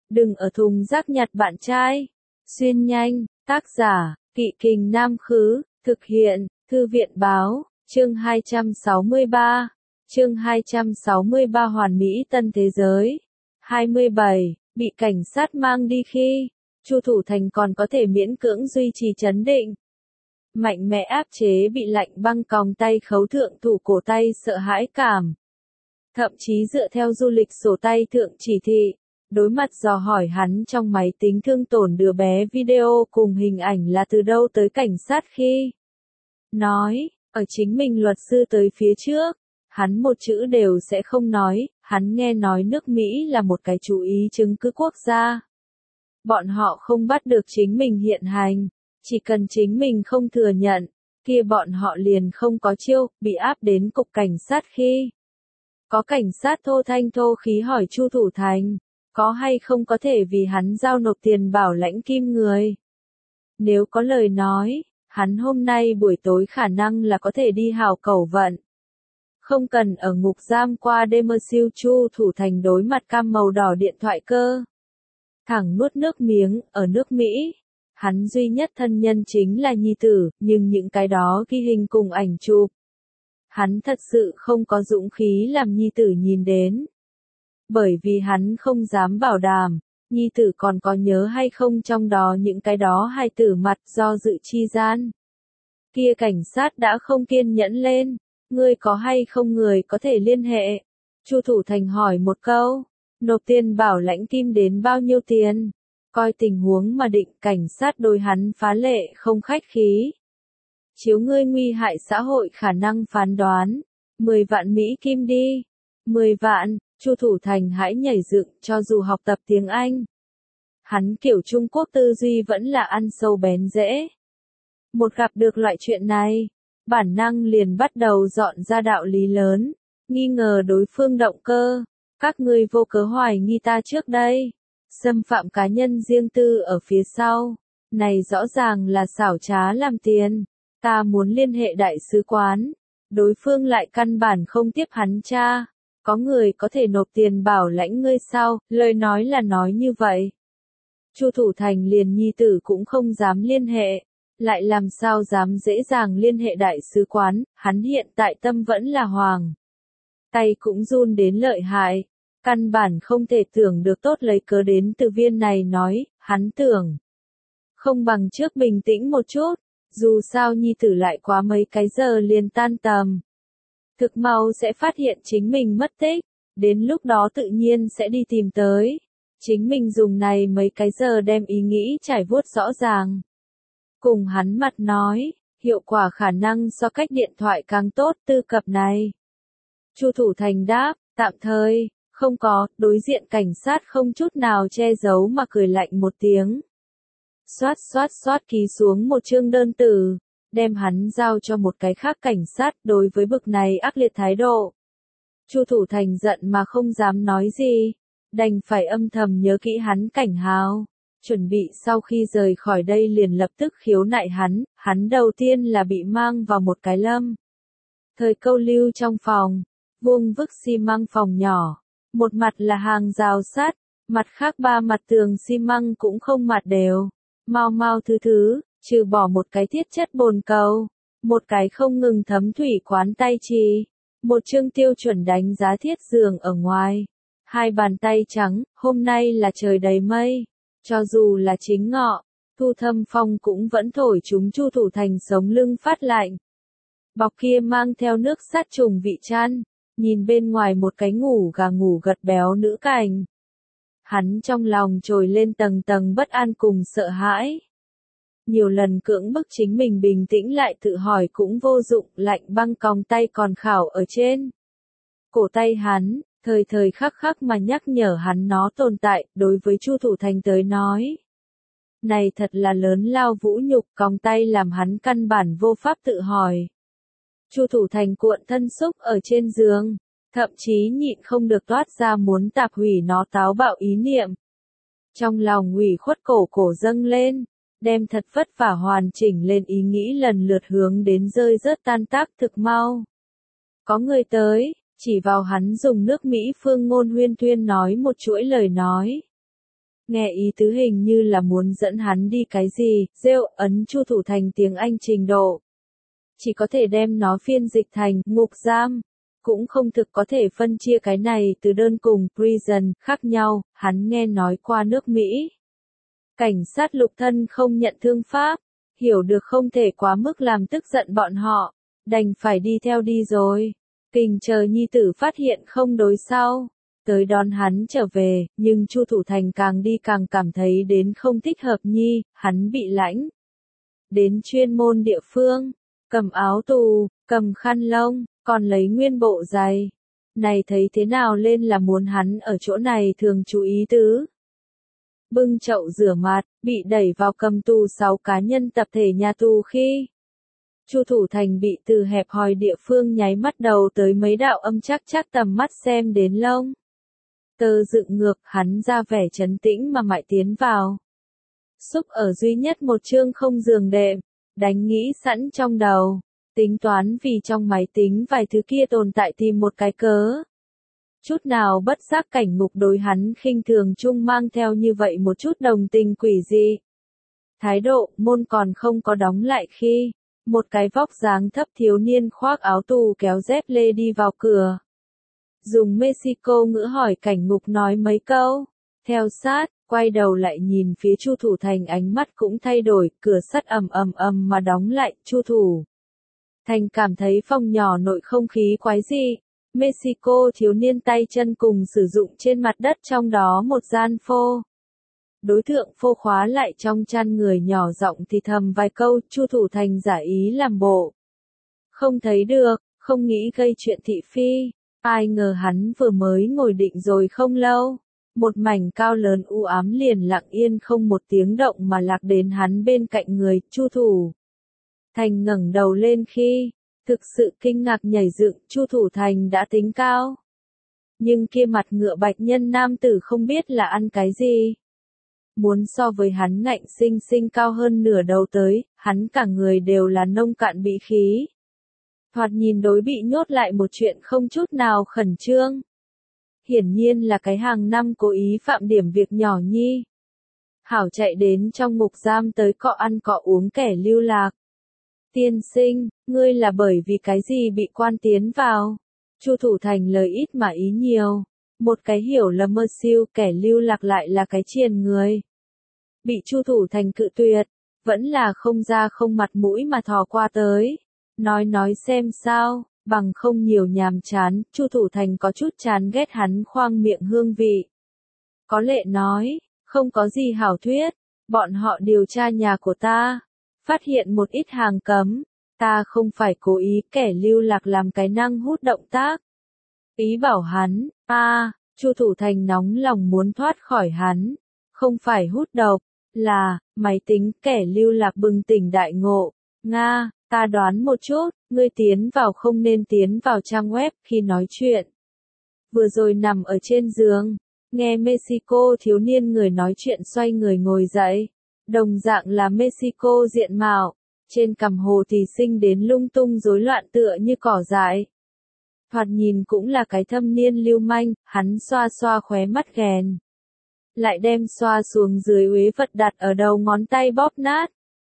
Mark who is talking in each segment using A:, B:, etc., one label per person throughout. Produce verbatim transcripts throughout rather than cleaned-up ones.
A: Đừng ở thùng rác nhặt bạn trai. Xuyên nhanh, tác giả, Kỵ Kình Nam Khứ, thực hiện, Thư viện Báo, chương hai trăm sáu mươi ba. Chương hai trăm sáu mươi ba Hoàn Mỹ Tân Thế Giới. hai mươi bảy, bị cảnh sát mang đi khi, Chu Thủ Thành còn có thể miễn cưỡng duy trì trấn định. Mạnh mẽ áp chế bị lạnh băng còng tay khấu thượng thủ cổ tay sợ hãi cảm. Thậm chí dựa theo du lịch sổ tay thượng chỉ thị, đối mặt dò hỏi hắn trong máy tính thương tổn đứa bé video cùng hình ảnh là từ đâu tới cảnh sát khi nói, ở chính mình luật sư tới phía trước, hắn một chữ đều sẽ không nói, hắn nghe nói nước Mỹ là một cái chú ý chứng cứ quốc gia. Bọn họ không bắt được chính mình hiện hành, chỉ cần chính mình không thừa nhận, kia bọn họ liền không có chiêu, bị áp đến cục cảnh sát khi. Có cảnh sát thô thanh thô khí hỏi Chu Thủ Thành, có hay không có thể vì hắn giao nộp tiền bảo lãnh kim người. Nếu có lời nói, hắn hôm nay buổi tối khả năng là có thể đi hào cầu vận. Không cần ở ngục giam qua đêm mơ siêu. Chu Thủ Thành đối mặt cam màu đỏ điện thoại cơ. Thẳng nuốt nước miếng, ở nước Mỹ. Hắn duy nhất thân nhân chính là nhi tử, nhưng những cái đó ghi hình cùng ảnh chụp. Hắn thật sự không có dũng khí làm nhi tử nhìn đến. Bởi vì hắn không dám bảo đảm, nhi tử còn có nhớ hay không trong đó những cái đó hai tử mặt do dự chi gian. Kia cảnh sát đã không kiên nhẫn lên, ngươi có hay không người có thể liên hệ? Chu Thủ Thành hỏi một câu, nộp tiền bảo lãnh kim đến bao nhiêu tiền? Coi tình huống mà định, cảnh sát đối hắn phá lệ không khách khí. Chiếu ngươi nguy hại xã hội khả năng phán đoán, mười vạn Mỹ kim đi. mười vạn, Chu Thủ Thành hãy nhảy dựng cho dù học tập tiếng Anh. Hắn kiểu Trung Quốc tư duy vẫn là ăn sâu bén rễ. Một gặp được loại chuyện này, bản năng liền bắt đầu dọn ra đạo lý lớn, nghi ngờ đối phương động cơ. Các ngươi vô cớ hoài nghi ta trước đây. Xâm phạm cá nhân riêng tư ở phía sau. Này rõ ràng là xảo trá làm tiền. Ta muốn liên hệ đại sứ quán. Đối phương lại căn bản không tiếp hắn tra. Có người có thể nộp tiền bảo lãnh ngươi sao? Lời nói là nói như vậy. Chu Thủ Thành liền nhi tử cũng không dám liên hệ. Lại làm sao dám dễ dàng liên hệ đại sứ quán, hắn hiện tại tâm vẫn là hoàng. Tay cũng run đến lợi hại. Căn bản không thể tưởng được tốt lấy cớ đến từ viên này nói, hắn tưởng. Không bằng trước bình tĩnh một chút, dù sao nhi tử lại quá mấy cái giờ liền tan tầm. Thực mau sẽ phát hiện chính mình mất tích, đến lúc đó tự nhiên sẽ đi tìm tới. Chính mình dùng này mấy cái giờ đem ý nghĩ trải vuốt rõ ràng. Cùng hắn mặt nói, hiệu quả khả năng so cách điện thoại càng tốt tư cập này. Chu Thủ Thành đáp, tạm thời. Không có, đối diện cảnh sát không chút nào che giấu mà cười lạnh một tiếng. Xoát xoát xoát ký xuống một chương đơn từ, đem hắn giao cho một cái khác cảnh sát đối với bực này ác liệt thái độ. Chu Thủ Thành giận mà không dám nói gì, đành phải âm thầm nhớ kỹ hắn cảnh hào, chuẩn bị sau khi rời khỏi đây liền lập tức khiếu nại hắn, hắn đầu tiên là bị mang vào một cái lâm. Thời câu lưu trong phòng, vuông vức xi măng phòng nhỏ. Một mặt là hàng rào sắt, mặt khác ba mặt tường xi măng cũng không mặt đều. Mau mau thứ thứ, trừ bỏ một cái thiết chất bồn cầu, một cái không ngừng thấm thủy quán tay chì, một chương tiêu chuẩn đánh giá thiết giường ở ngoài. Hai bàn tay trắng, hôm nay là trời đầy mây. Cho dù là chính ngọ, thu thâm phong cũng vẫn thổi chúng Chu Thủ Thành sống lưng phát lạnh. Bọc kia mang theo nước sát trùng vị chăn. Nhìn bên ngoài một cái ngủ gà ngủ gật béo nữ cảnh. Hắn trong lòng trồi lên tầng tầng bất an cùng sợ hãi. Nhiều lần cưỡng bức chính mình bình tĩnh lại tự hỏi cũng vô dụng, lạnh băng còng tay còn khảo ở trên. Cổ tay hắn, thời thời khắc khắc mà nhắc nhở hắn nó tồn tại, đối với Chu Thủ Thành tới nói. Này thật là lớn lao vũ nhục, còng tay làm hắn căn bản vô pháp tự hỏi. Chu Thủ Thành cuộn thân xúc ở trên giường, thậm chí nhịn không được toát ra muốn tạp hủy nó táo bạo ý niệm. Trong lòng ủy khuất cổ cổ dâng lên, đem thật vất vả hoàn chỉnh lên ý nghĩ lần lượt hướng đến rơi rớt tan tác thực mau. Có người tới, chỉ vào hắn dùng nước Mỹ phương ngôn huyên thuyên nói một chuỗi lời nói. Nghe ý tứ hình như là muốn dẫn hắn đi cái gì, rêu ấn Chu Thủ Thành tiếng Anh trình độ. Chỉ có thể đem nó phiên dịch thành ngục giam. Cũng không thực có thể phân chia cái này từ đơn cùng prison khác nhau, hắn nghe nói qua nước Mỹ. Cảnh sát lục thân không nhận thương pháp, hiểu được không thể quá mức làm tức giận bọn họ, đành phải đi theo đi rồi. Kình chờ nhi tử phát hiện không đối sau, tới đón hắn trở về, nhưng Chu Thủ Thành càng đi càng cảm thấy đến không thích hợp nhi, hắn bị lãnh. Đến chuyên môn địa phương, cầm áo tù, cầm khăn lông, còn lấy nguyên bộ giày. Này thấy thế nào lên là muốn hắn ở chỗ này thường chú ý tứ. Bưng chậu rửa mặt, bị đẩy vào cầm tù sáu cá nhân tập thể nhà tù khi. Chu Thủ Thành bị từ hẹp hòi địa phương nháy mắt đầu tới mấy đạo âm chắc chắc tầm mắt xem đến lông. Tơ dựng ngược hắn ra vẻ trấn tĩnh mà mại tiến vào. Xúc ở duy nhất một chương không giường đệm, đánh nghĩ sẵn trong đầu. Tính toán vì trong máy tính vài thứ kia tồn tại tìm một cái cớ. Chút nào bất giác cảnh ngục đối hắn khinh thường chung mang theo như vậy một chút đồng tình quỷ dị. Thái độ môn còn không có đóng lại khi, một cái vóc dáng thấp thiếu niên khoác áo tù kéo dép lê đi vào cửa. Dùng Mexico ngữ hỏi cảnh ngục nói mấy câu, theo sát, quay đầu lại nhìn phía Chu Thủ Thành ánh mắt cũng thay đổi, cửa sắt ầm ầm ầm mà đóng lại, Chu Thủ Thành cảm thấy phòng nhỏ nội không khí quái dị. Mexico thiếu niên tay chân cùng sử dụng trên mặt đất trong đó một gian phô. Đối tượng phô khóa lại trong chăn người nhỏ giọng thì thầm vài câu, Chu Thủ Thành giả ý làm bộ. Không thấy được, không nghĩ gây chuyện thị phi. Ai ngờ hắn vừa mới ngồi định rồi không lâu. Một mảnh cao lớn u ám liền lặng yên không một tiếng động mà lạc đến hắn bên cạnh người, Chu Thủ Thành ngẩng đầu lên khi, thực sự kinh ngạc nhảy dựng, Chu Thủ Thành đã tính cao. Nhưng kia mặt ngựa bạch nhân nam tử không biết là ăn cái gì. Muốn so với hắn ngạnh sinh sinh cao hơn nửa đầu tới, hắn cả người đều là nông cạn bị khí. Thoạt nhìn đối bị nhốt lại một chuyện không chút nào khẩn trương. Hiển nhiên là cái hàng năm cố ý phạm điểm việc nhỏ nhi. Hảo chạy đến trong ngục giam tới cọ ăn cọ uống kẻ lưu lạc. Tiên sinh, ngươi là bởi vì cái gì bị quan tiến vào? Chu Thủ Thành lời ít mà ý nhiều. Một cái hiểu là mơ siêu, kẻ lưu lạc lại là cái triền người. Bị Chu Thủ Thành cự tuyệt, vẫn là không ra không mặt mũi mà thò qua tới. Nói nói xem sao, bằng không nhiều nhàm chán, Chu Thủ Thành có chút chán ghét hắn khoang miệng hương vị. Có lệ nói, không có gì hảo thuyết, bọn họ điều tra nhà của ta. Phát hiện một ít hàng cấm, ta không phải cố ý, kẻ lưu lạc làm cái năng hút động tác. Ý bảo hắn, a, à, Chu Thủ Thành nóng lòng muốn thoát khỏi hắn, không phải hút độc, là, máy tính, kẻ lưu lạc bừng tỉnh đại ngộ. Nga, ta đoán một chút, ngươi tiến vào không nên tiến vào trang web khi nói chuyện. Vừa rồi nằm ở trên giường, nghe Mexico thiếu niên người nói chuyện xoay người ngồi dậy. Đồng dạng là Mexico diện mạo, trên cằm hồ thì sinh đến lung tung rối loạn tựa như cỏ dại. Thoạt nhìn cũng là cái thâm niên lưu manh, hắn xoa xoa khóe mắt ghèn. Lại đem xoa xuống dưới uế vật đặt ở đầu ngón tay bóp nát.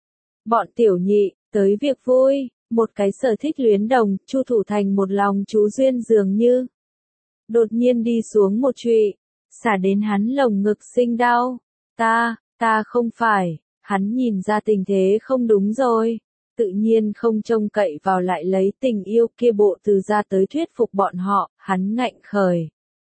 A: Bọn tiểu nhị, tới việc vui, một cái sở thích luyến đồng, Chu Thủ Thành một lòng chú duyên dường như. Đột nhiên đi xuống một trụy, xả đến hắn lồng ngực sinh đau. Ta, ta không phải, hắn nhìn ra tình thế không đúng rồi. Tự nhiên không trông cậy vào lại lấy tình yêu kia bộ từ ra tới thuyết phục bọn họ, hắn ngạnh khởi.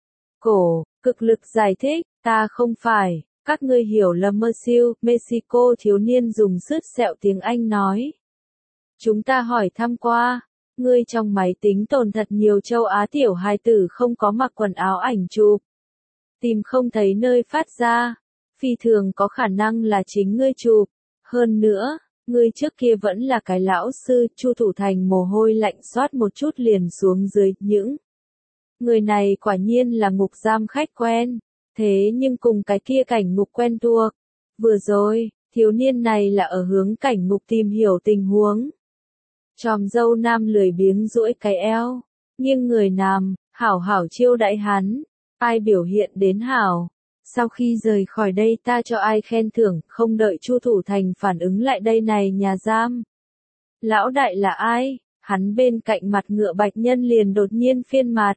A: Cổ, cực lực giải thích, ta không phải, các ngươi hiểu lầm mơ siêu, Mexico thiếu niên dùng sứt sẹo tiếng Anh nói. Chúng ta hỏi thăm qua, ngươi trong máy tính tồn thật nhiều châu Á tiểu hài tử không có mặc quần áo ảnh chụp. Tìm không thấy nơi phát ra, phi thường có khả năng là chính ngươi chụp. Hơn nữa, ngươi trước kia vẫn là cái lão sư, Chu Thủ Thành mồ hôi lạnh xoát một chút liền xuống dưới, những người này quả nhiên là ngục giam khách quen, thế nhưng cùng cái kia cảnh ngục quen thuộc. Vừa rồi, thiếu niên này là ở hướng cảnh ngục tìm hiểu tình huống. Tròm dâu nam lười biếng duỗi cái eo, nghiêng người nằm, hảo hảo chiêu đãi hắn, ai biểu hiện đến hảo, Sau khi rời khỏi đây ta cho ai khen thưởng, không đợi Chu Thủ Thành phản ứng lại đây này nhà giam. Lão đại là ai? Hắn bên cạnh mặt ngựa bạch nhân liền đột nhiên phiên mặt.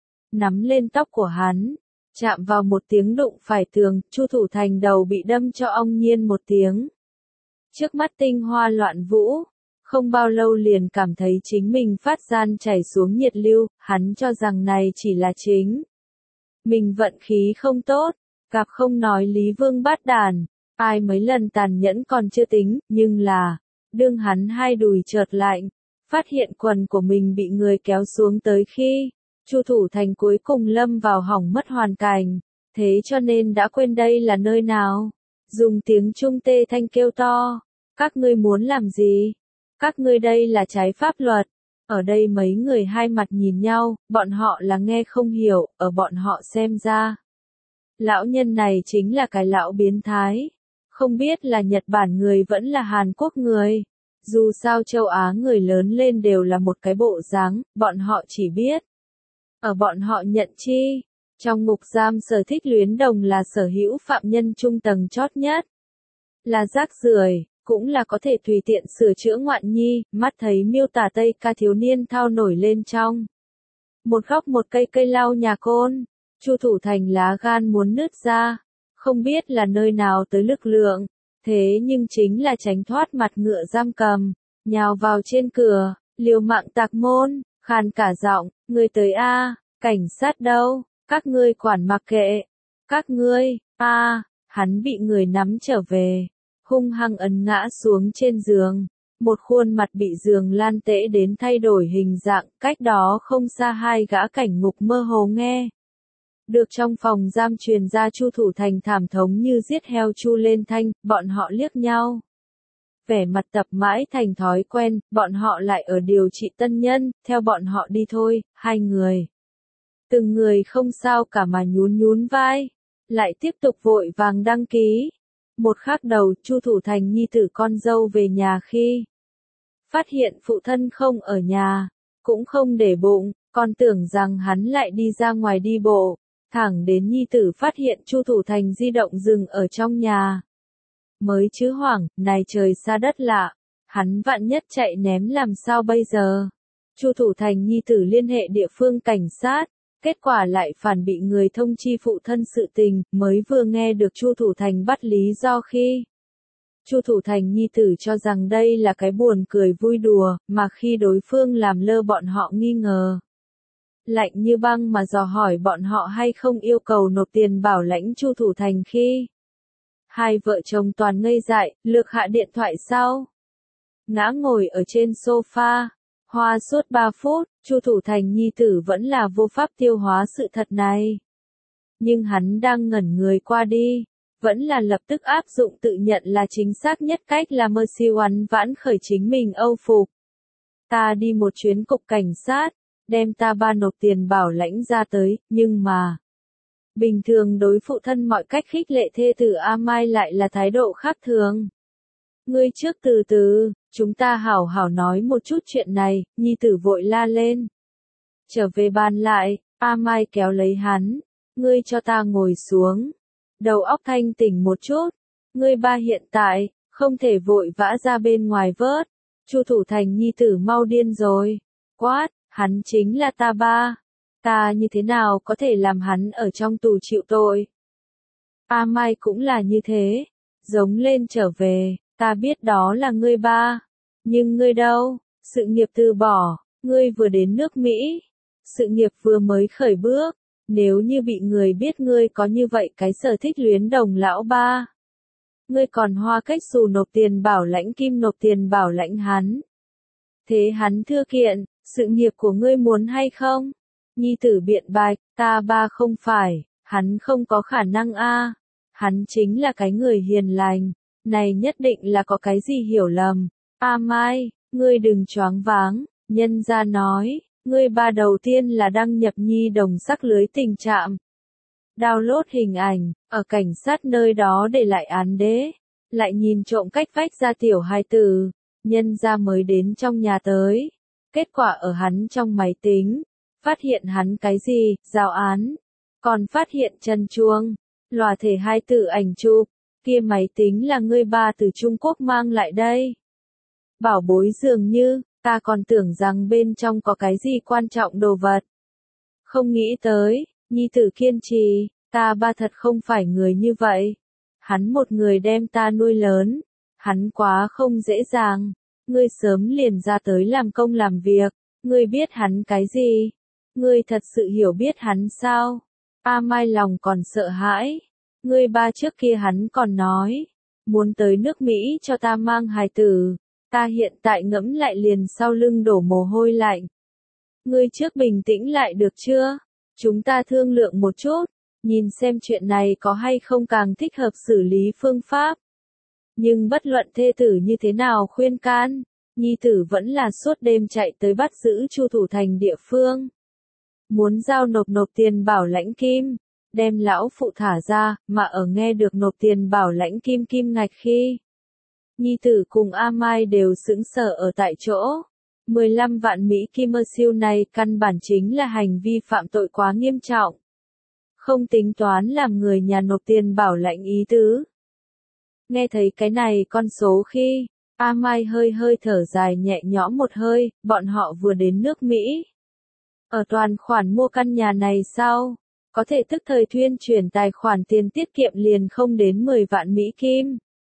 A: Nắm lên tóc của hắn, chạm vào một tiếng đụng phải tường, Chu Thủ Thành đầu bị đâm cho ong nhiên một tiếng. Trước mắt tinh hoa loạn vũ, không bao lâu liền cảm thấy chính mình phát gian chảy xuống nhiệt lưu, hắn cho rằng này chỉ là chính. Mình vận khí không tốt, gặp không nói Lý Vương bát đàn, ai mấy lần tàn nhẫn còn chưa tính, nhưng là, đương hắn hai đùi chợt lạnh, phát hiện quần của mình bị người kéo xuống tới khi, Chu Thủ Thành cuối cùng lâm vào hỏng mất hoàn cảnh, thế cho nên đã quên đây là nơi nào, dùng tiếng Trung tê thanh kêu to, các ngươi muốn làm gì? Các ngươi đây là trái pháp luật. Ở đây mấy người hai mặt nhìn nhau, bọn họ là nghe không hiểu, ở bọn họ xem ra. Lão nhân này chính là cái lão biến thái. Không biết là Nhật Bản người vẫn là Hàn Quốc người. Dù sao châu Á người lớn lên đều là một cái bộ dáng, bọn họ chỉ biết. Ở bọn họ nhận chi, trong ngục giam Sở Thích Luyến Đồng là sở hữu phạm nhân trung tầng chót nhất. Là rác rưởi, cũng là có thể tùy tiện sửa chữa ngoạn nhi, mắt thấy miêu tả Tây ca thiếu niên thao nổi lên trong. Một góc một cây cây lau nhà côn, Chu Thủ Thành lá gan muốn nứt ra, không biết là nơi nào tới lực lượng, thế nhưng chính là tránh thoát mặt ngựa giam cầm, nhào vào trên cửa, liều mạng tạc môn, khàn cả giọng, ngươi tới a, cảnh sát đâu, các ngươi quản mặc kệ, các ngươi, a, hắn bị người nắm trở về. Hung hăng ấn ngã xuống trên giường, một khuôn mặt bị giường lan tễ đến thay đổi hình dạng, cách đó không xa hai gã cảnh ngục mơ hồ nghe. Được trong phòng giam truyền ra Chu Thủ Thành thảm thống như giết heo chu lên thanh, bọn họ liếc nhau. Vẻ mặt tập mãi thành thói quen, bọn họ lại ở điều trị tân nhân, theo bọn họ đi thôi, hai người. Từng người không sao cả mà nhún nhún vai, lại tiếp tục vội vàng đăng ký. Một khắc đầu, Chu Thủ Thành nhi tử con dâu về nhà khi phát hiện phụ thân không ở nhà, cũng không để bụng, còn tưởng rằng hắn lại đi ra ngoài đi bộ, thẳng đến nhi tử phát hiện Chu Thủ Thành di động dừng ở trong nhà. Mới chứ hoảng, này trời xa đất lạ, hắn vạn nhất chạy ném làm sao bây giờ? Chu Thủ Thành nhi tử liên hệ địa phương cảnh sát. Kết quả lại phản bị người thông chi phụ thân sự tình, mới vừa nghe được Chu Thủ Thành bắt lý do khi. Chu Thủ Thành nhi tử cho rằng đây là cái buồn cười vui đùa, mà khi đối phương làm lơ bọn họ nghi ngờ. Lạnh như băng mà dò hỏi bọn họ hay không yêu cầu nộp tiền bảo lãnh Chu Thủ Thành khi. Hai vợ chồng toàn ngây dại, lược hạ điện thoại sau. Ngã ngồi ở trên sofa. Hoa suốt ba phút, Chu Thủ Thành nhi tử vẫn là vô pháp tiêu hóa sự thật này. Nhưng hắn đang ngẩn người qua đi, vẫn là lập tức áp dụng tự nhận là chính xác nhất cách là mơ siêu oán vãn khởi chính mình âu phục. Ta đi một chuyến cục cảnh sát, đem ta ba nộp tiền bảo lãnh ra tới, nhưng mà... Bình thường đối phụ thân mọi cách khích lệ thê tử A Mai lại là thái độ khác thường. Ngươi trước từ từ, chúng ta hảo hảo nói một chút chuyện này, nhi tử vội la lên. Trở về bàn lại, A Mai kéo lấy hắn, ngươi cho ta ngồi xuống. Đầu óc thanh tỉnh một chút, ngươi ba hiện tại, không thể vội vã ra bên ngoài vớt. Chu Thủ Thành nhi tử mau điên rồi, quát, hắn chính là ta ba. Ta như thế nào có thể làm hắn ở trong tù chịu tội? A Mai cũng là như thế, giống lên trở về. Ta biết đó là ngươi ba, nhưng ngươi đâu, sự nghiệp từ bỏ, ngươi vừa đến nước Mỹ, sự nghiệp vừa mới khởi bước, nếu như bị người biết ngươi có như vậy cái Sở Thích Luyến Đồng lão ba. Ngươi còn hoa cách xù nộp tiền bảo lãnh kim nộp tiền bảo lãnh hắn. Thế hắn thưa kiện, sự nghiệp của ngươi muốn hay không? Nhi tử biện bạch, ta ba không phải, hắn không có khả năng a, hắn chính là cái người hiền lành. Này nhất định là có cái gì hiểu lầm. A Mai, ngươi đừng choáng váng, nhân gia nói, ngươi ba đầu tiên là đăng nhập nhi đồng sắc lưới tình trạm. Download hình ảnh, ở cảnh sát nơi đó để lại án đế, lại nhìn trộm cách vách ra tiểu hai tử, nhân gia mới đến trong nhà tới. Kết quả ở hắn trong máy tính, phát hiện hắn cái gì, giao án, còn phát hiện chân chuông. Lòa thể hai từ ảnh chụp, kia máy tính là ngươi ba từ Trung Quốc mang lại đây. Bảo bối dường như, ta còn tưởng rằng bên trong có cái gì quan trọng đồ vật. Không nghĩ tới, nhi tử kiên trì, ta ba thật không phải người như vậy. Hắn một người đem ta nuôi lớn, hắn quá không dễ dàng. Ngươi sớm liền ra tới làm công làm việc, ngươi biết hắn cái gì? Ngươi thật sự hiểu biết hắn sao? A Mai lòng còn sợ hãi. Ngươi ba trước kia hắn còn nói, muốn tới nước Mỹ cho ta mang hài tử. Ta hiện tại ngẫm lại liền sau lưng đổ mồ hôi lạnh. Ngươi trước bình tĩnh lại được chưa? Chúng ta thương lượng một chút, nhìn xem chuyện này có hay không càng thích hợp xử lý phương pháp. Nhưng bất luận thê tử như thế nào khuyên can, nhi tử vẫn là suốt đêm chạy tới bắt giữ Chu Thủ Thành địa phương. Muốn giao nộp nộp tiền bảo lãnh kim, đem lão phụ thả ra, mà ở nghe được nộp tiền bảo lãnh kim kim ngạch khi. Nhi tử cùng A Mai đều sững sờ ở tại chỗ. mười lăm vạn Mỹ Kim siêu này căn bản chính là hành vi phạm tội quá nghiêm trọng. Không tính toán làm người nhà nộp tiền bảo lãnh ý tứ. Nghe thấy cái này con số khi, A Mai hơi hơi thở dài nhẹ nhõm một hơi, bọn họ vừa đến nước Mỹ. Ở toàn khoản mua căn nhà này sau, có thể tức thời thuyên chuyển tài khoản tiền tiết kiệm liền không đến mười vạn Mỹ Kim.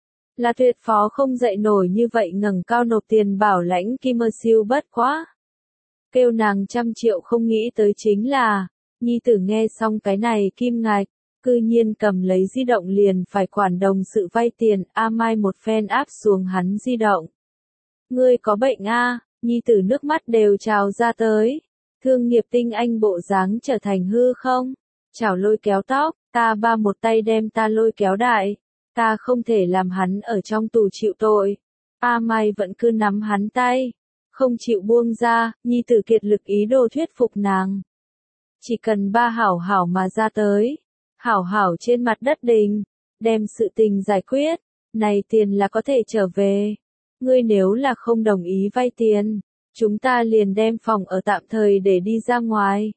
A: Là tuyệt phó không dậy nổi như vậy ngẩng cao nộp tiền bảo lãnh Kim siêu bất quá. Kêu nàng trăm triệu không nghĩ tới chính là, nhi tử nghe xong cái này kim ngạch, cư nhiên cầm lấy di động liền phải quản đồng sự vay tiền. A Mai một phen áp xuống hắn di động. Ngươi có bệnh a? Nhi tử nước mắt đều trào ra tới. Thương nghiệp tinh anh bộ dáng trở thành hư không? Chảo lôi kéo tóc, ta ba một tay đem ta lôi kéo đại. Ta không thể làm hắn ở trong tù chịu tội. A Mai vẫn cứ nắm hắn tay, không chịu buông ra. Nhi tử kiệt lực ý đồ thuyết phục nàng. Chỉ cần ba hảo hảo mà ra tới, hảo hảo trên mặt đất đình, đem sự tình giải quyết, này tiền là có thể trở về. Ngươi nếu là không đồng ý vay tiền, chúng ta liền đem phòng ở tạm thời để đi ra ngoài.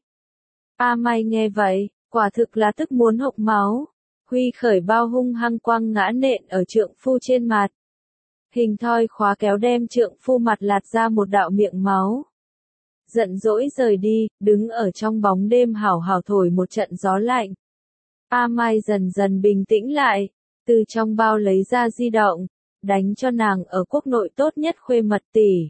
A: A Mai nghe vậy, quả thực là tức muốn hộc máu. Huy khởi bao hung hăng quăng ngã nện ở trượng phu trên mặt. Hình thoi khóa kéo đem trượng phu mặt lạt ra một đạo miệng máu. Giận dỗi rời đi, đứng ở trong bóng đêm hảo hảo thổi một trận gió lạnh. A Mai dần dần bình tĩnh lại, từ trong bao lấy ra di động, đánh cho nàng ở quốc nội tốt nhất khuê mật tỷ.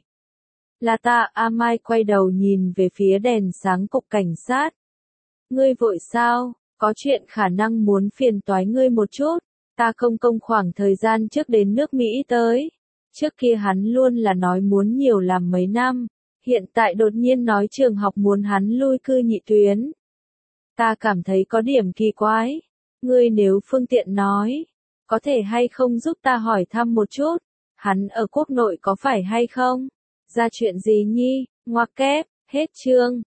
A: Là ta. A Mai quay đầu nhìn về phía đèn sáng cục cảnh sát. Ngươi vội sao? Có chuyện khả năng muốn phiền toái ngươi một chút. Ta công công khoảng thời gian trước đến nước Mỹ tới. Trước kia hắn luôn là nói muốn nhiều làm mấy năm. Hiện tại đột nhiên nói trường học muốn hắn lui cư nhị tuyến. Ta cảm thấy có điểm kỳ quái. Ngươi nếu phương tiện nói, có thể hay không giúp ta hỏi thăm một chút. Hắn ở quốc nội có phải hay không? Ra chuyện gì nhi? Ngoặc kép, hết chương.